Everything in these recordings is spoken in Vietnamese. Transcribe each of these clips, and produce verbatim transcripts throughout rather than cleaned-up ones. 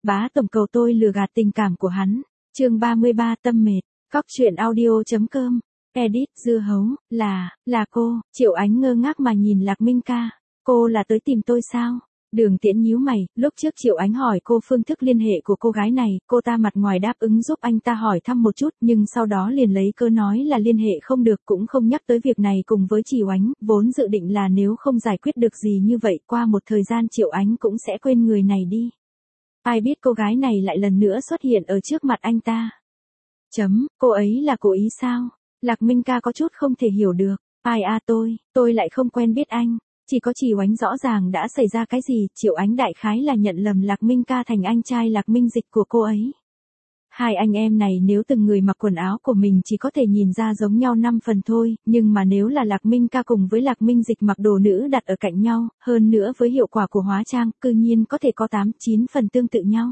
Bá tổng cầu tôi lừa gạt tình cảm của hắn. Chương ba mươi ba tâm mệt. Cóc truyện audio.com. Edit dưa hấu, là, là cô. Triệu Ánh ngơ ngác mà nhìn Lạc Minh ca. Cô là tới tìm tôi sao? Đường Tiễn nhíu mày, lúc trước Triệu Ánh hỏi cô phương thức liên hệ của cô gái này, cô ta mặt ngoài đáp ứng giúp anh ta hỏi thăm một chút, nhưng sau đó liền lấy cớ nói là liên hệ không được, cũng không nhắc tới việc này cùng với Triệu Ánh, vốn dự định là nếu không giải quyết được gì như vậy, qua một thời gian Triệu Ánh cũng sẽ quên người này đi. Ai biết cô gái này lại lần nữa xuất hiện ở trước mặt anh ta. Chấm, cô ấy là cố ý sao? Lạc Minh ca có chút không thể hiểu được. Ai à tôi, tôi lại không quen biết anh. Chỉ có Triệu Ánh rõ ràng đã xảy ra cái gì, Triệu Ánh đại khái là nhận lầm Lạc Minh ca thành anh trai Lạc Minh Dịch của cô ấy. Hai anh em này nếu từng người mặc quần áo của mình chỉ có thể nhìn ra giống nhau năm phần thôi, nhưng mà nếu là Lạc Minh ca cùng với Lạc Minh Dịch mặc đồ nữ đặt ở cạnh nhau, hơn nữa với hiệu quả của hóa trang, cư nhiên có thể có tám chín phần tương tự nhau.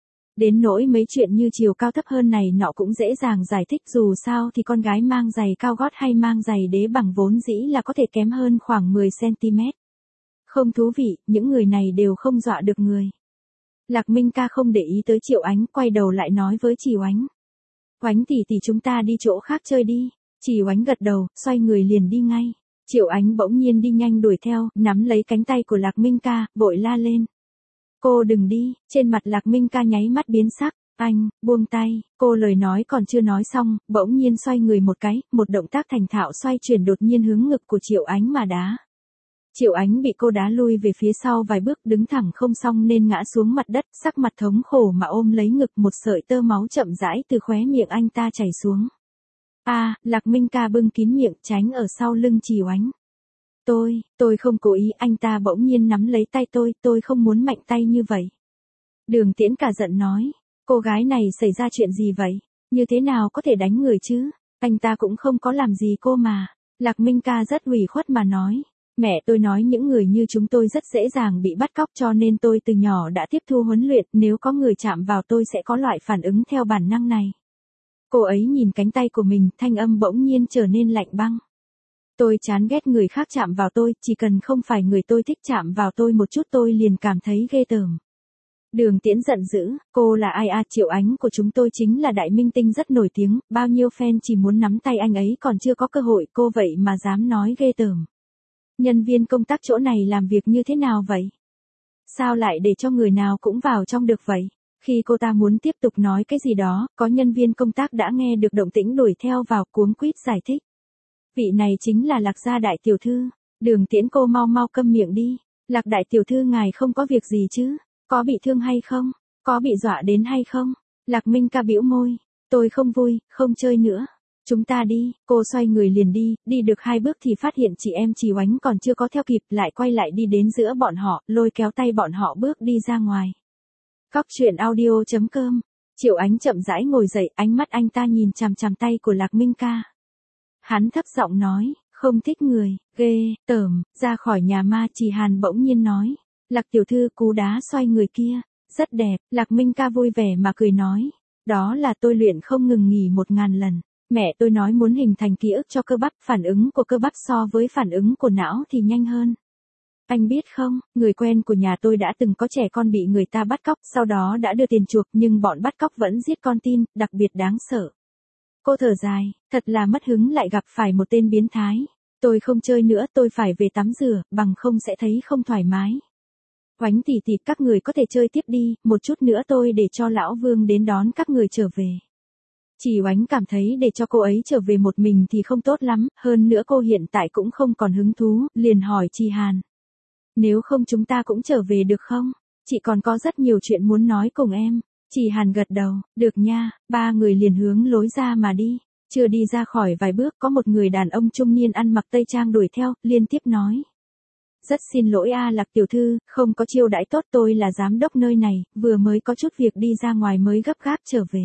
Đến nỗi mấy chuyện như chiều cao thấp hơn này nọ cũng dễ dàng giải thích, dù sao thì con gái mang giày cao gót hay mang giày đế bằng vốn dĩ là có thể kém hơn khoảng mười xăng ti mét. Không thú vị, những người này đều không dọa được người. Lạc Minh ca không để ý tới Triệu Ánh, quay đầu lại nói với Triệu Ánh. Oánh tỷ tỷ chúng ta đi chỗ khác chơi đi. Triệu Ánh gật đầu, xoay người liền đi ngay. Triệu Ánh bỗng nhiên đi nhanh đuổi theo, nắm lấy cánh tay của Lạc Minh ca, vội la lên. Cô đừng đi, trên mặt Lạc Minh ca nháy mắt biến sắc, anh, buông tay, cô lời nói còn chưa nói xong, bỗng nhiên xoay người một cái, một động tác thành thạo xoay chuyển đột nhiên hướng ngực của Triệu Ánh mà đá. Triệu Ánh bị cô đá lui về phía sau vài bước, đứng thẳng không xong nên ngã xuống mặt đất, sắc mặt thống khổ mà ôm lấy ngực, một sợi tơ máu chậm rãi từ khóe miệng anh ta chảy xuống. A, à, Lạc Minh ca bưng kín miệng tránh ở sau lưng Triệu Ánh. Tôi, tôi không cố ý, anh ta bỗng nhiên nắm lấy tay tôi, tôi không muốn mạnh tay như vậy. Đường Tiễn cả giận nói, cô gái này xảy ra chuyện gì vậy? Như thế nào có thể đánh người chứ? Anh ta cũng không có làm gì cô mà. Lạc Minh ca rất ủy khuất mà nói. Mẹ tôi nói những người như chúng tôi rất dễ dàng bị bắt cóc cho nên tôi từ nhỏ đã tiếp thu huấn luyện, nếu có người chạm vào tôi sẽ có loại phản ứng theo bản năng này. Cô ấy nhìn cánh tay của mình, thanh âm bỗng nhiên trở nên lạnh băng. Tôi chán ghét người khác chạm vào tôi, chỉ cần không phải người tôi thích chạm vào tôi một chút tôi liền cảm thấy ghê tởm. Đường Tiễn giận dữ, cô là ai à? Triệu Ánh của chúng tôi chính là đại minh tinh rất nổi tiếng, bao nhiêu fan chỉ muốn nắm tay anh ấy còn chưa có cơ hội, cô vậy mà dám nói ghê tởm. Nhân viên công tác chỗ này làm việc như thế nào vậy? Sao lại để cho người nào cũng vào trong được vậy? Khi cô ta muốn tiếp tục nói cái gì đó, có nhân viên công tác đã nghe được động tĩnh đuổi theo vào cuống quýt giải thích. Vị này chính là Lạc gia đại tiểu thư. Đường Tiễn cô mau mau câm miệng đi. Lạc đại tiểu thư ngài không có việc gì chứ? Có bị thương hay không? Có bị dọa đến hay không? Lạc Minh ca bĩu môi. Tôi không vui, không chơi nữa. Chúng ta đi. Cô xoay người liền đi, đi được hai bước thì phát hiện chị em Triệu Ánh còn chưa có theo kịp, lại quay lại đi đến giữa bọn họ, lôi kéo tay bọn họ bước đi ra ngoài. Cóc truyện audio.com. Triệu Ánh chậm rãi ngồi dậy, ánh mắt anh ta nhìn chằm chằm tay của Lạc Minh ca. Hắn thấp giọng nói, không thích người, ghê, tởm, ra khỏi nhà ma. Trì Hàn bỗng nhiên nói, Lạc tiểu thư cú đá xoay người kia, rất đẹp. Lạc Minh ca vui vẻ mà cười nói, đó là tôi luyện không ngừng nghỉ một ngàn lần. Mẹ tôi nói muốn hình thành ký ức cho cơ bắp, phản ứng của cơ bắp so với phản ứng của não thì nhanh hơn. Anh biết không, người quen của nhà tôi đã từng có trẻ con bị người ta bắt cóc, sau đó đã đưa tiền chuộc nhưng bọn bắt cóc vẫn giết con tin, đặc biệt đáng sợ. Cô thở dài, thật là mất hứng lại gặp phải một tên biến thái. Tôi không chơi nữa, tôi phải về tắm rửa, bằng không sẽ thấy không thoải mái. Oánh tỷ tỷ, các người có thể chơi tiếp đi, một chút nữa tôi để cho lão Vương đến đón các người trở về. Chỉ Oánh cảm thấy để cho cô ấy trở về một mình thì không tốt lắm, hơn nữa cô hiện tại cũng không còn hứng thú, liền hỏi Trì Hàn. Nếu không chúng ta cũng trở về được không? Chị còn có rất nhiều chuyện muốn nói cùng em. Trì Hàn gật đầu, được nha. Ba người liền hướng lối ra mà đi. Chưa đi ra khỏi vài bước có một người đàn ông trung niên ăn mặc tây trang đuổi theo, liên tiếp nói. Rất xin lỗi a Lạc tiểu thư, không có chiêu đãi tốt, tôi là giám đốc nơi này, vừa mới có chút việc đi ra ngoài mới gấp gáp trở về.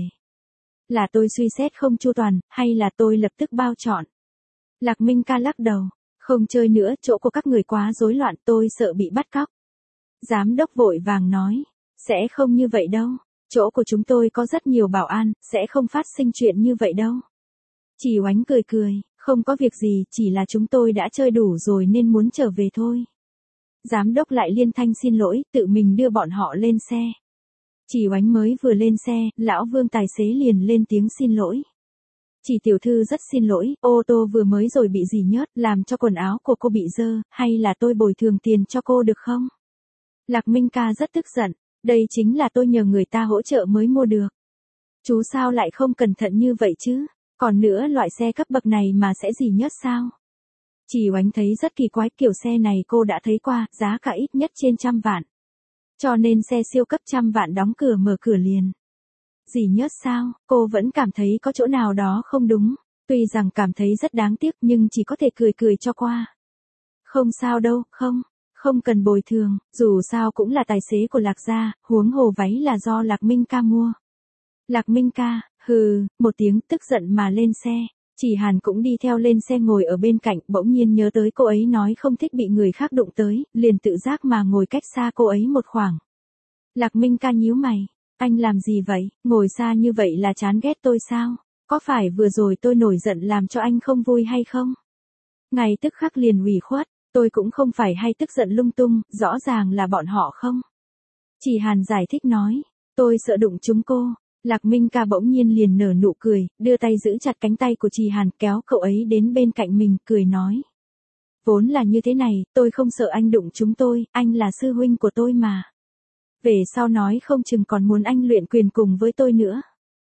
Là tôi suy xét không chu toàn, hay là tôi lập tức bao trọn? Lạc Minh ca lắc đầu, không chơi nữa, chỗ của các người quá rối loạn, tôi sợ bị bắt cóc. Giám đốc vội vàng nói, sẽ không như vậy đâu, chỗ của chúng tôi có rất nhiều bảo an, sẽ không phát sinh chuyện như vậy đâu. Chỉ Oánh cười cười, không có việc gì, chỉ là chúng tôi đã chơi đủ rồi nên muốn trở về thôi. Giám đốc lại liên thanh xin lỗi, tự mình đưa bọn họ lên xe. Chỉ Oánh mới vừa lên xe, lão Vương tài xế liền lên tiếng xin lỗi. Chỉ tiểu thư rất xin lỗi, ô tô vừa mới rồi bị gì nhớt, làm cho quần áo của cô bị dơ, hay là tôi bồi thường tiền cho cô được không? Lạc Minh ca rất tức giận, đây chính là tôi nhờ người ta hỗ trợ mới mua được. Chú sao lại không cẩn thận như vậy chứ, còn nữa loại xe cấp bậc này mà sẽ gì nhớt sao? Chỉ Oánh thấy rất kỳ quái, kiểu xe này cô đã thấy qua, giá cả ít nhất trên trăm vạn. Cho nên xe siêu cấp trăm vạn đóng cửa mở cửa liền. Gì nhớt sao, cô vẫn cảm thấy có chỗ nào đó không đúng, tuy rằng cảm thấy rất đáng tiếc nhưng chỉ có thể cười cười cho qua. Không sao đâu, không, không cần bồi thường, dù sao cũng là tài xế của Lạc gia, huống hồ váy là do Lạc Minh ca mua. Lạc Minh ca, hừ, một tiếng tức giận mà lên xe. Chỉ Hàn cũng đi theo lên xe ngồi ở bên cạnh, bỗng nhiên nhớ tới cô ấy nói không thích bị người khác đụng tới, liền tự giác mà ngồi cách xa cô ấy một khoảng. Lạc Minh ca nhíu mày, anh làm gì vậy, ngồi xa như vậy là chán ghét tôi sao? Có phải vừa rồi tôi nổi giận làm cho anh không vui hay không? Ngay tức khắc liền ủy khuất, tôi cũng không phải hay tức giận lung tung, rõ ràng là bọn họ không? Chỉ Hàn giải thích nói, tôi sợ đụng chúng cô. Lạc Minh ca bỗng nhiên liền nở nụ cười, đưa tay giữ chặt cánh tay của Trì Hàn, kéo cậu ấy đến bên cạnh mình, cười nói. Vốn là như thế này, tôi không sợ anh đụng chúng tôi, anh là sư huynh của tôi mà. Về sau nói không chừng còn muốn anh luyện quyền cùng với tôi nữa.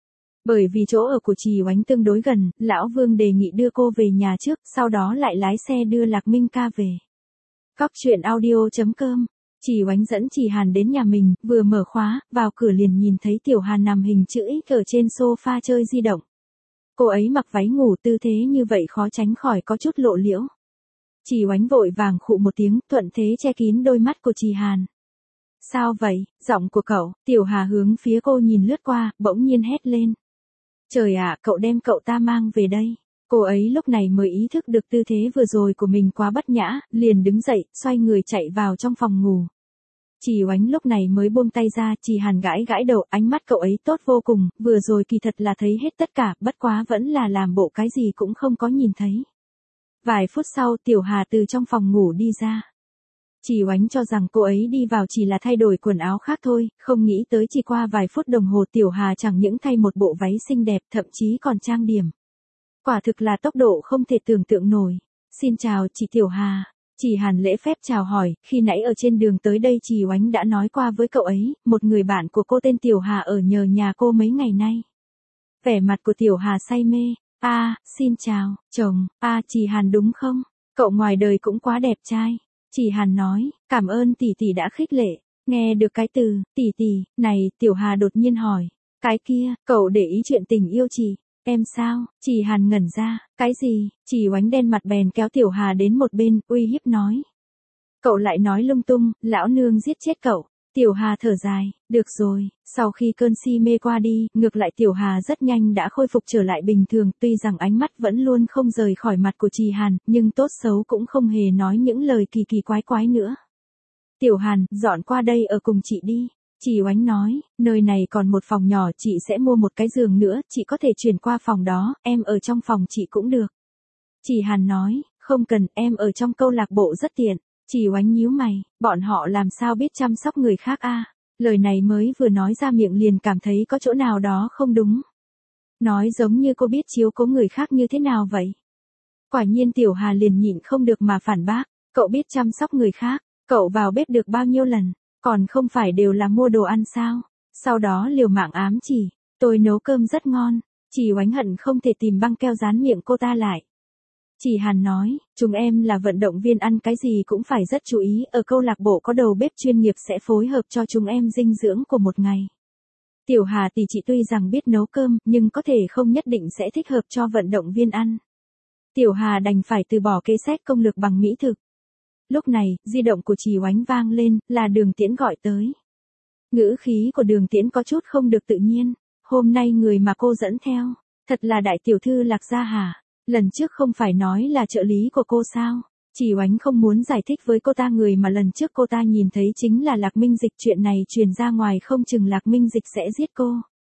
Bởi vì chỗ ở của Trì Oánh tương đối gần, Lão Vương đề nghị đưa cô về nhà trước, sau đó lại lái xe đưa Lạc Minh ca về. Cóc truyện audio chấm com. Chỉ Oánh dẫn Chỉ Hàn đến nhà mình, vừa mở khóa, vào cửa liền nhìn thấy Tiểu Hàn nằm hình chữ X ở trên sofa chơi di động. Cô ấy mặc váy ngủ, tư thế như vậy khó tránh khỏi có chút lộ liễu. Chỉ Oánh vội vàng khụ một tiếng, thuận thế che kín đôi mắt của Chỉ Hàn. Sao vậy, giọng của cậu? Tiểu Hà hướng phía cô nhìn lướt qua, bỗng nhiên hét lên. Trời ạ, cậu đem cậu ta mang về đây. Cô ấy lúc này mới ý thức được tư thế vừa rồi của mình quá bất nhã, liền đứng dậy, xoay người chạy vào trong phòng ngủ. Chỉ Oánh lúc này mới buông tay ra, Chỉ Hàn gãi gãi đầu, ánh mắt cậu ấy tốt vô cùng, vừa rồi kỳ thật là thấy hết tất cả, bất quá vẫn là làm bộ cái gì cũng không có nhìn thấy. Vài phút sau, Tiểu Hà từ trong phòng ngủ đi ra. Chỉ Oánh cho rằng cô ấy đi vào chỉ là thay đổi quần áo khác thôi, không nghĩ tới chỉ qua vài phút đồng hồ Tiểu Hà chẳng những thay một bộ váy xinh đẹp, thậm chí còn trang điểm. Quả thực là tốc độ không thể tưởng tượng nổi. Xin chào chị Tiểu Hà. Chỉ Hàn lễ phép chào hỏi, khi nãy ở trên đường tới đây Chỉ Oánh đã nói qua với cậu ấy, một người bạn của cô tên Tiểu Hà ở nhờ nhà cô mấy ngày nay. Vẻ mặt của Tiểu Hà say mê, a à, xin chào, chồng, a à, Chỉ Hàn đúng không? Cậu ngoài đời cũng quá đẹp trai. Chỉ Hàn nói, cảm ơn tỷ tỷ đã khích lệ. Nghe được cái từ, tỷ tỷ, này, Tiểu Hà đột nhiên hỏi, cái kia, cậu để ý chuyện tình yêu chị. Em sao? Chỉ Hàn ngẩn ra, cái gì? Chỉ Oánh đen mặt bèn kéo Tiểu Hà đến một bên, uy hiếp nói. Cậu lại nói lung tung, lão nương giết chết cậu. Tiểu Hà thở dài, được rồi, sau khi cơn si mê qua đi, ngược lại Tiểu Hà rất nhanh đã khôi phục trở lại bình thường, tuy rằng ánh mắt vẫn luôn không rời khỏi mặt của Trì Hàn, nhưng tốt xấu cũng không hề nói những lời kỳ kỳ quái quái nữa. Tiểu Hàn, dọn qua đây ở cùng chị đi. Chỉ Oánh nói, nơi này còn một phòng nhỏ, chị sẽ mua một cái giường nữa, chị có thể chuyển qua phòng đó, em ở trong phòng chị cũng được. Chỉ Hàn nói, không cần, em ở trong câu lạc bộ rất tiện. Chỉ Oánh nhíu mày, bọn họ làm sao biết chăm sóc người khác a? À? Lời này mới vừa nói ra miệng liền cảm thấy có chỗ nào đó không đúng. Nói giống như cô biết chiếu cố người khác như thế nào vậy? Quả nhiên Tiểu Hà liền nhịn không được mà phản bác, cậu biết chăm sóc người khác, cậu vào bếp được bao nhiêu lần? Còn không phải đều là mua đồ ăn sao? Sau đó liều mạng ám chỉ, tôi nấu cơm rất ngon. Chỉ Oánh hận không thể tìm băng keo dán miệng cô ta lại. Chỉ Hàn nói, chúng em là vận động viên ăn cái gì cũng phải rất chú ý, ở câu lạc bộ có đầu bếp chuyên nghiệp sẽ phối hợp cho chúng em dinh dưỡng của một ngày. Tiểu Hà tỷ chị tuy rằng biết nấu cơm, nhưng có thể không nhất định sẽ thích hợp cho vận động viên ăn. Tiểu Hà đành phải từ bỏ kế sách công lược bằng mỹ thực. Lúc này, di động của Chỉ Oánh vang lên, là Đường Tiễn gọi tới. Ngữ khí của Đường Tiễn có chút không được tự nhiên. Hôm nay người mà cô dẫn theo, thật là đại tiểu thư Lạc gia hả? Lần trước không phải nói là trợ lý của cô sao? Chỉ Oánh không muốn giải thích với cô ta người mà lần trước cô ta nhìn thấy chính là Lạc Minh Dịch, chuyện này truyền ra ngoài không chừng Lạc Minh Dịch sẽ giết cô.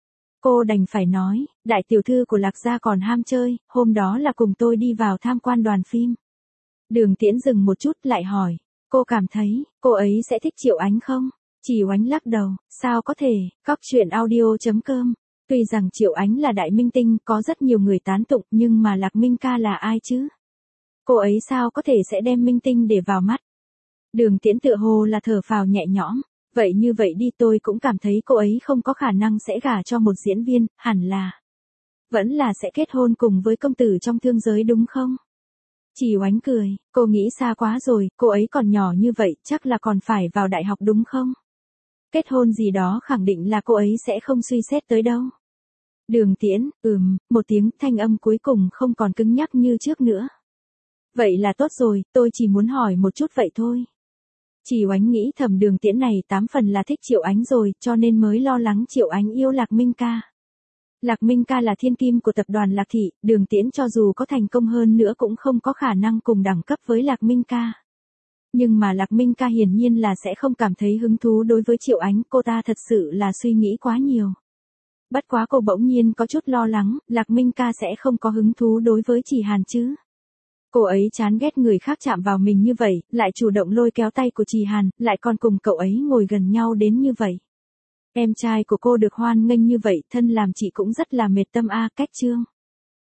Cô đành phải nói, đại tiểu thư của Lạc gia còn ham chơi, hôm đó là cùng tôi đi vào tham quan đoàn phim. Đường Tiễn dừng một chút lại hỏi, cô cảm thấy, cô ấy sẽ thích Triệu Ánh không? Chỉ Oánh lắc đầu, sao có thể, Cóc truyện audio.com. Tuy rằng Triệu Ánh là đại minh tinh, có rất nhiều người tán tụng, nhưng mà Lạc Minh ca là ai chứ? Cô ấy sao có thể sẽ đem minh tinh để vào mắt? Đường Tiễn tựa hồ là thở phào nhẹ nhõm, vậy như vậy đi, tôi cũng cảm thấy cô ấy không có khả năng sẽ gả cho một diễn viên, hẳn là vẫn là sẽ kết hôn cùng với công tử trong thương giới đúng không? Chỉ Oánh cười, cô nghĩ xa quá rồi, cô ấy còn nhỏ như vậy, chắc là còn phải vào đại học đúng không? Kết hôn gì đó khẳng định là cô ấy sẽ không suy xét tới đâu. Đường Tiễn, ừm, một tiếng, thanh âm cuối cùng không còn cứng nhắc như trước nữa. Vậy là tốt rồi, tôi chỉ muốn hỏi một chút vậy thôi. Chỉ Oánh nghĩ thầm Đường Tiễn này tám phần là thích Triệu Ánh rồi, cho nên mới lo lắng Triệu Ánh yêu Lạc Minh ca. Lạc Minh ca là thiên kim của tập đoàn Lạc Thị, Đường Tiễn cho dù có thành công hơn nữa cũng không có khả năng cùng đẳng cấp với Lạc Minh ca. Nhưng mà Lạc Minh ca hiển nhiên là sẽ không cảm thấy hứng thú đối với Triệu Ánh, cô ta thật sự là suy nghĩ quá nhiều. Bất quá cô bỗng nhiên có chút lo lắng, Lạc Minh ca sẽ không có hứng thú đối với Chỉ Hàn chứ. Cô ấy chán ghét người khác chạm vào mình như vậy, lại chủ động lôi kéo tay của Chỉ Hàn, lại còn cùng cậu ấy ngồi gần nhau đến như vậy. Em trai của cô được hoan nghênh như vậy, thân làm chị cũng rất là mệt tâm a. Cách chương